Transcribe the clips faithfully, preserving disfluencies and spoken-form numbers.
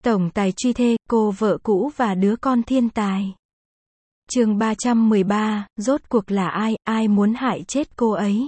Tổng tài truy thê, cô vợ cũ và đứa con thiên tài. Chương ba trăm mười ba, rốt cuộc là ai, ai muốn hại chết cô ấy?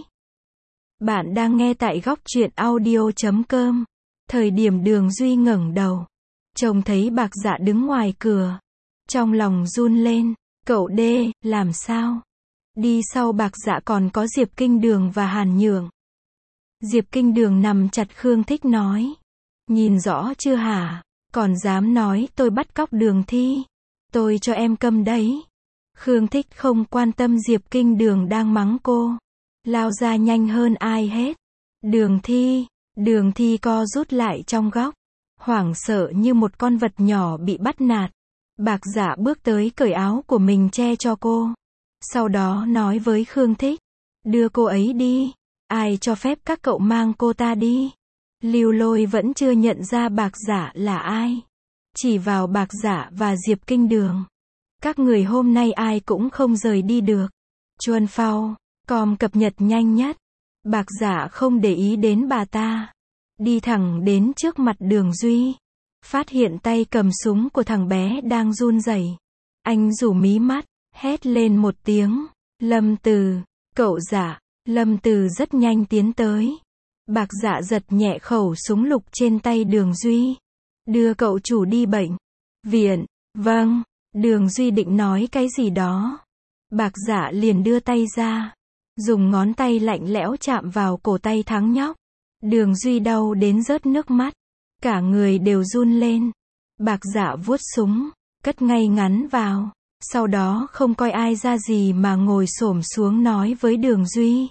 Bạn đang nghe tại góc truyện audio chấm com. Thời điểm Đường Duy ngẩng đầu, trông thấy Bạc Dạ đứng ngoài cửa. Trong lòng run lên, cậu đê, làm sao? Đi sau Bạc Dạ còn có Diệp Kinh Đường và Hàn Nhượng. Diệp Kinh Đường nằm chặt Khương Thích nói. Nhìn rõ chưa hả? Còn dám nói tôi bắt cóc Đường Thi. Tôi cho em câm đấy. Khương Thích không quan tâm Diệp Kinh Đường đang mắng cô. Lao ra nhanh hơn ai hết. Đường Thi, Đường Thi co rút lại trong góc. Hoảng sợ như một con vật nhỏ bị bắt nạt. Bạc Dạ bước tới cởi áo của mình che cho cô. Sau đó nói với Khương Thích. Đưa cô ấy đi. Ai cho phép các cậu mang cô ta đi? Lưu Lôi vẫn chưa nhận ra Bạc Dạ là ai. Chỉ vào Bạc Dạ và Diệp Kinh Đường. Các người hôm nay ai cũng không rời đi được. Chuan Phao, com cập nhật nhanh nhất. Bạc Dạ không để ý đến bà ta. Đi thẳng đến trước mặt Đường Duy. Phát hiện tay cầm súng của thằng bé đang run rẩy. Anh rủ mí mắt, hét lên một tiếng. Lâm Từ, cậu Dạ. Lâm Từ rất nhanh tiến tới. Bạc Dạ giật nhẹ khẩu súng lục trên tay Đường Duy. Đưa cậu chủ đi bệnh viện. Vâng. Đường Duy định nói cái gì đó. Bạc Dạ liền đưa tay ra. Dùng ngón tay lạnh lẽo chạm vào cổ tay thằng nhóc. Đường Duy đau đến rớt nước mắt. Cả người đều run lên. Bạc Dạ vuốt súng, cất ngay ngắn vào. Sau đó không coi ai ra gì mà ngồi xổm xuống nói với Đường Duy.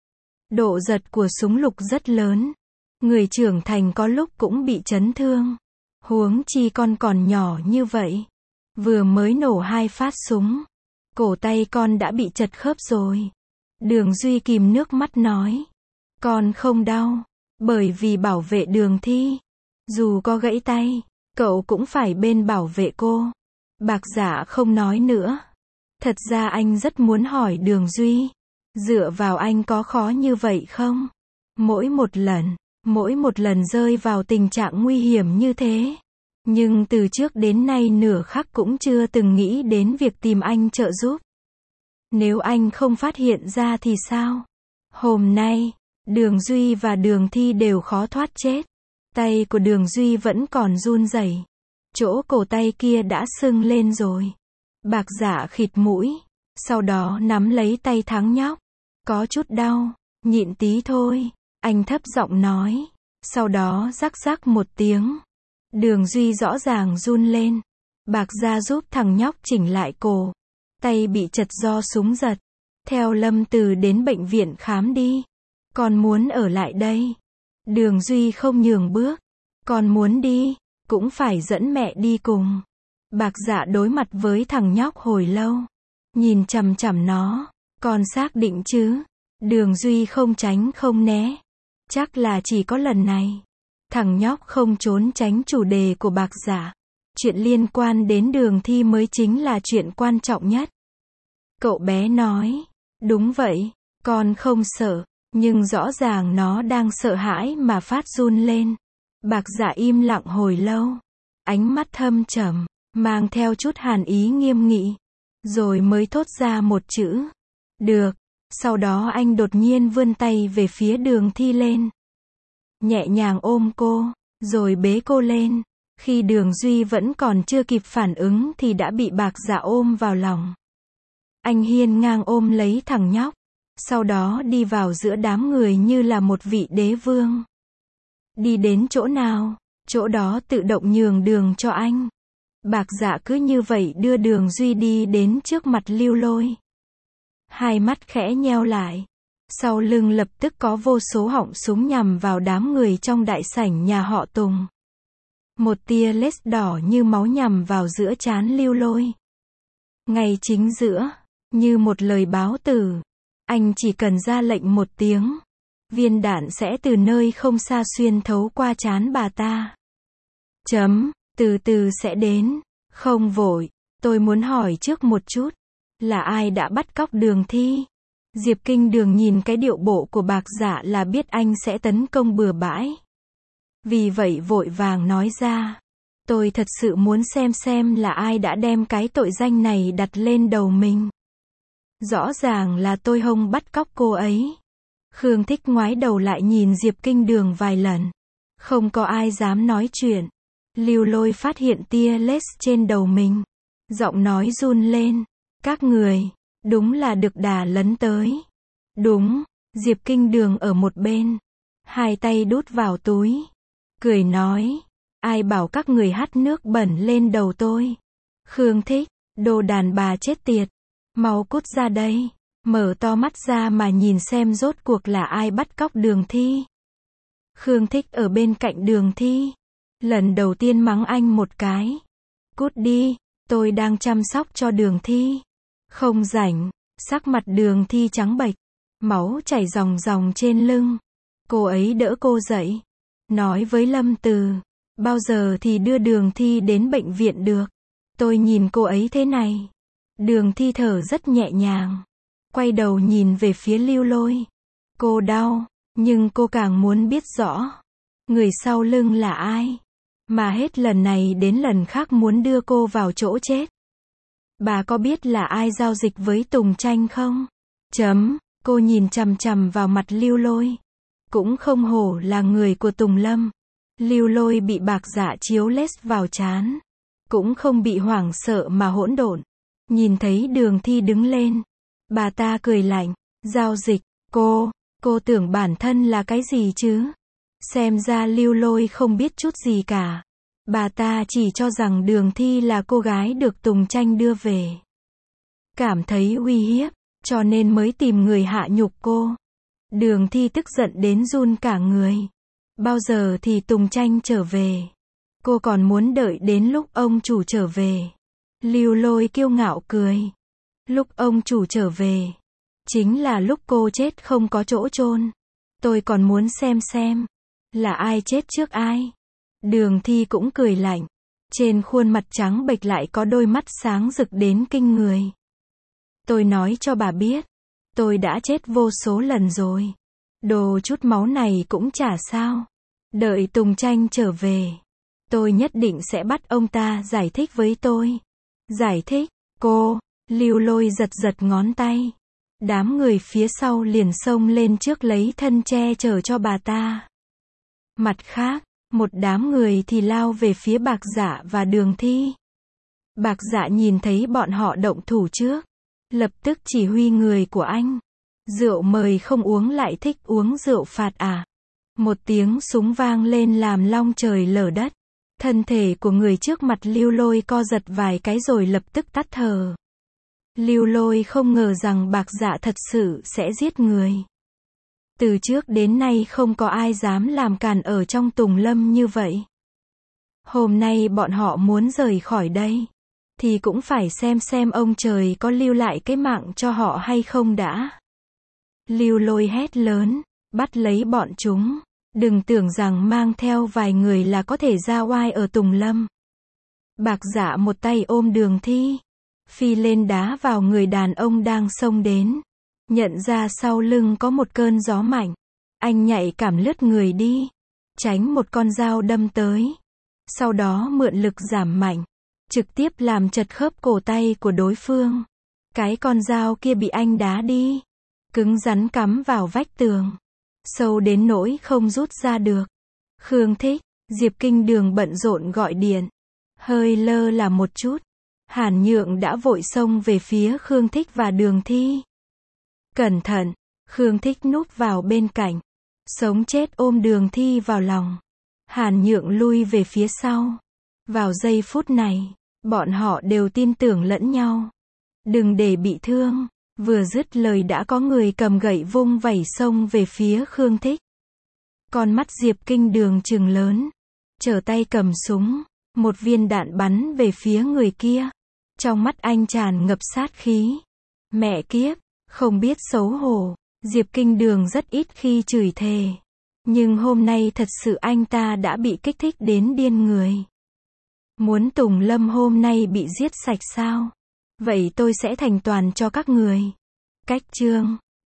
Độ giật của súng lục rất lớn. Người trưởng thành có lúc cũng bị chấn thương. Huống chi con còn nhỏ như vậy. Vừa mới nổ hai phát súng. Cổ tay con đã bị chật khớp rồi. Đường Duy kìm nước mắt nói. Con không đau. Bởi vì bảo vệ Đường Thi. Dù có gãy tay, cậu cũng phải bên bảo vệ cô. Bạc Dạ không nói nữa. Thật ra anh rất muốn hỏi Đường Duy. Dựa vào anh có khó như vậy không? Mỗi một lần, mỗi một lần rơi vào tình trạng nguy hiểm như thế. Nhưng từ trước đến nay nửa khắc cũng chưa từng nghĩ đến việc tìm anh trợ giúp. Nếu anh không phát hiện ra thì sao? Hôm nay, Đường Duy và Đường Thi đều khó thoát chết. Tay của Đường Duy vẫn còn run rẩy. Chỗ cổ tay kia đã sưng lên rồi. Bạc Dạ khịt mũi. Sau đó nắm lấy tay thằng nhóc. Có chút đau, nhịn tí thôi. Anh thấp giọng nói. Sau đó rắc rắc một tiếng. Đường Duy rõ ràng run lên. Bạc Dạ giúp thằng nhóc chỉnh lại cổ. Tay bị chật do súng giật. Theo Lâm Từ đến bệnh viện khám đi. Con muốn ở lại đây. Đường Duy không nhường bước. Con muốn đi, cũng phải dẫn mẹ đi cùng. Bạc Dạ đối mặt với thằng nhóc hồi lâu. Nhìn chằm chằm nó. Con xác định chứ? Đường Duy không tránh không né. Chắc là chỉ có lần này. Thằng nhóc không trốn tránh chủ đề của Bạc Dạ. Chuyện liên quan đến Đường Thi mới chính là chuyện quan trọng nhất. Cậu bé nói. Đúng vậy, con không sợ. Nhưng rõ ràng nó đang sợ hãi mà phát run lên. Bạc Dạ im lặng hồi lâu. Ánh mắt thâm trầm, mang theo chút hàn ý nghiêm nghị. Rồi mới thốt ra một chữ. Được. Sau đó anh đột nhiên vươn tay về phía Đường Thi lên. Nhẹ nhàng ôm cô, rồi bế cô lên. Khi Đường Duy vẫn còn chưa kịp phản ứng thì đã bị Bạc Dạ ôm vào lòng. Anh hiên ngang ôm lấy thằng nhóc. Sau đó đi vào giữa đám người như là một vị đế vương. Đi đến chỗ nào, chỗ đó tự động nhường đường cho anh. Bạc Dạ cứ như vậy đưa Đường Duy đi đến trước mặt Lưu Lôi. Hai mắt khẽ nheo lại. Sau lưng lập tức có vô số họng súng nhằm vào đám người trong đại sảnh nhà họ Tùng. Một tia laser đỏ như máu nhằm vào giữa trán Lưu Lôi. Ngay chính giữa, như một lời báo tử. Anh chỉ cần ra lệnh một tiếng. Viên đạn sẽ từ nơi không xa xuyên thấu qua trán bà ta. Chấm, từ từ sẽ đến. Không vội, tôi muốn hỏi trước một chút. Là ai đã bắt cóc Đường Thi? Diệp Kinh Đường nhìn cái điệu bộ của Bạc Dạ là biết anh sẽ tấn công bừa bãi. Vì vậy vội vàng nói ra. Tôi thật sự muốn xem xem là ai đã đem cái tội danh này đặt lên đầu mình. Rõ ràng là tôi hông bắt cóc cô ấy. Khương Thích ngoái đầu lại nhìn Diệp Kinh Đường vài lần. Không có ai dám nói chuyện. Lưu Lôi phát hiện tia laser trên đầu mình. Giọng nói run lên. Các người, đúng là được đà lấn tới. Đúng, Diệp Kinh Đường ở một bên. Hai tay đút vào túi. Cười nói. Ai bảo các người hắt nước bẩn lên đầu tôi. Khương Thích, đồ đàn bà chết tiệt. Mau cút ra đây. Mở to mắt ra mà nhìn xem rốt cuộc là ai bắt cóc Đường Thi. Khương Thích ở bên cạnh Đường Thi. Lần đầu tiên mắng anh một cái. Cút đi, tôi đang chăm sóc cho Đường Thi. Không rảnh. Sắc mặt Đường Thi trắng bệch. Máu chảy ròng ròng trên lưng. Cô ấy đỡ cô dậy. Nói với Lâm Từ. Bao giờ thì đưa Đường Thi đến bệnh viện được. Tôi nhìn cô ấy thế này. Đường Thi thở rất nhẹ nhàng. Quay đầu nhìn về phía Lưu Lôi. Cô đau, nhưng cô càng muốn biết rõ. Người sau lưng là ai. Mà hết lần này đến lần khác muốn đưa cô vào chỗ chết. Bà có biết là ai giao dịch với Tùng Tranh không? Chấm, cô nhìn chằm chằm vào mặt Lưu Lôi. Cũng không hổ là người của Tùng Lâm. Lưu Lôi bị bạc dạ chiếu laser vào trán. Cũng không bị hoảng sợ mà hỗn độn. Nhìn thấy Đường Thi đứng lên. Bà ta cười lạnh. Giao dịch, cô, cô tưởng bản thân là cái gì chứ? Xem ra Lưu Lôi không biết chút gì cả. Bà ta chỉ cho rằng Đường Thi là cô gái được Tùng Tranh đưa về. Cảm thấy uy hiếp, cho nên mới tìm người hạ nhục cô. Đường Thi tức giận đến run cả người. Bao giờ thì Tùng Tranh trở về? Cô còn muốn đợi đến lúc ông chủ trở về. Lưu Lôi kiêu ngạo cười. Lúc ông chủ trở về, chính là lúc cô chết không có chỗ chôn. Tôi còn muốn xem xem, là ai chết trước ai. Đường Thi cũng cười lạnh. Trên khuôn mặt trắng bệch lại có đôi mắt sáng rực đến kinh người. Tôi nói cho bà biết, tôi đã chết vô số lần rồi. Đồ chút máu này cũng chả sao. Đợi Tùng Tranh trở về, tôi nhất định sẽ bắt ông ta giải thích với tôi. Giải thích, cô, Lưu Lôi giật giật ngón tay. Đám người phía sau liền xông lên trước lấy thân che chở cho bà ta. Mặt khác, một đám người thì lao về phía Bạc Dạ và Đường Thi. Bạc Dạ nhìn thấy bọn họ động thủ trước. Lập tức chỉ huy người của anh. Rượu mời không uống lại thích uống rượu phạt à? Một tiếng súng vang lên làm long trời lở đất. Thân thể của người trước mặt Lưu Lôi co giật vài cái rồi lập tức tắt thở. Lưu Lôi không ngờ rằng Bạc Dạ thật sự sẽ giết người. Từ trước đến nay không có ai dám làm càn ở trong Tùng Lâm như vậy. Hôm nay bọn họ muốn rời khỏi đây, thì cũng phải xem xem ông trời có lưu lại cái mạng cho họ hay không đã. Lưu Lôi hét lớn, bắt lấy bọn chúng. Đừng tưởng rằng mang theo vài người là có thể ra oai ở Tùng Lâm. Bạc Dạ một tay ôm Đường Thi, phi lên đá vào người đàn ông đang xông đến. Nhận ra sau lưng có một cơn gió mạnh. Anh nhạy cảm lướt người đi, tránh một con dao đâm tới. Sau đó mượn lực giảm mạnh, trực tiếp làm chật khớp cổ tay của đối phương. Cái con dao kia bị anh đá đi, cứng rắn cắm vào vách tường, sâu đến nỗi không rút ra được. Khương Thích, Diệp Kinh Đường bận rộn gọi điện. Hơi lơ là một chút, Hàn Nhượng đã vội xông về phía Khương Thích và Đường Thi. Cẩn thận, Khương Thích núp vào bên cạnh, sống chết ôm Đường Thi vào lòng. Hàn Nhượng lui về phía sau. Vào giây phút này, bọn họ đều tin tưởng lẫn nhau. Đừng để bị thương. Vừa dứt lời đã có người cầm gậy vung vẩy xông về phía Khương Thích. Con mắt Diệp Kinh Đường trừng lớn, trở tay cầm súng, một viên đạn bắn về phía người kia. Trong mắt anh tràn ngập sát khí. Mẹ kiếp, không biết xấu hổ. Diệp Kinh Đường rất ít khi chửi thề, nhưng hôm nay thật sự anh ta đã bị kích thích đến điên người. Muốn Tùng Lâm hôm nay bị giết sạch sao? Vậy tôi sẽ thành toàn cho các người. Cách chương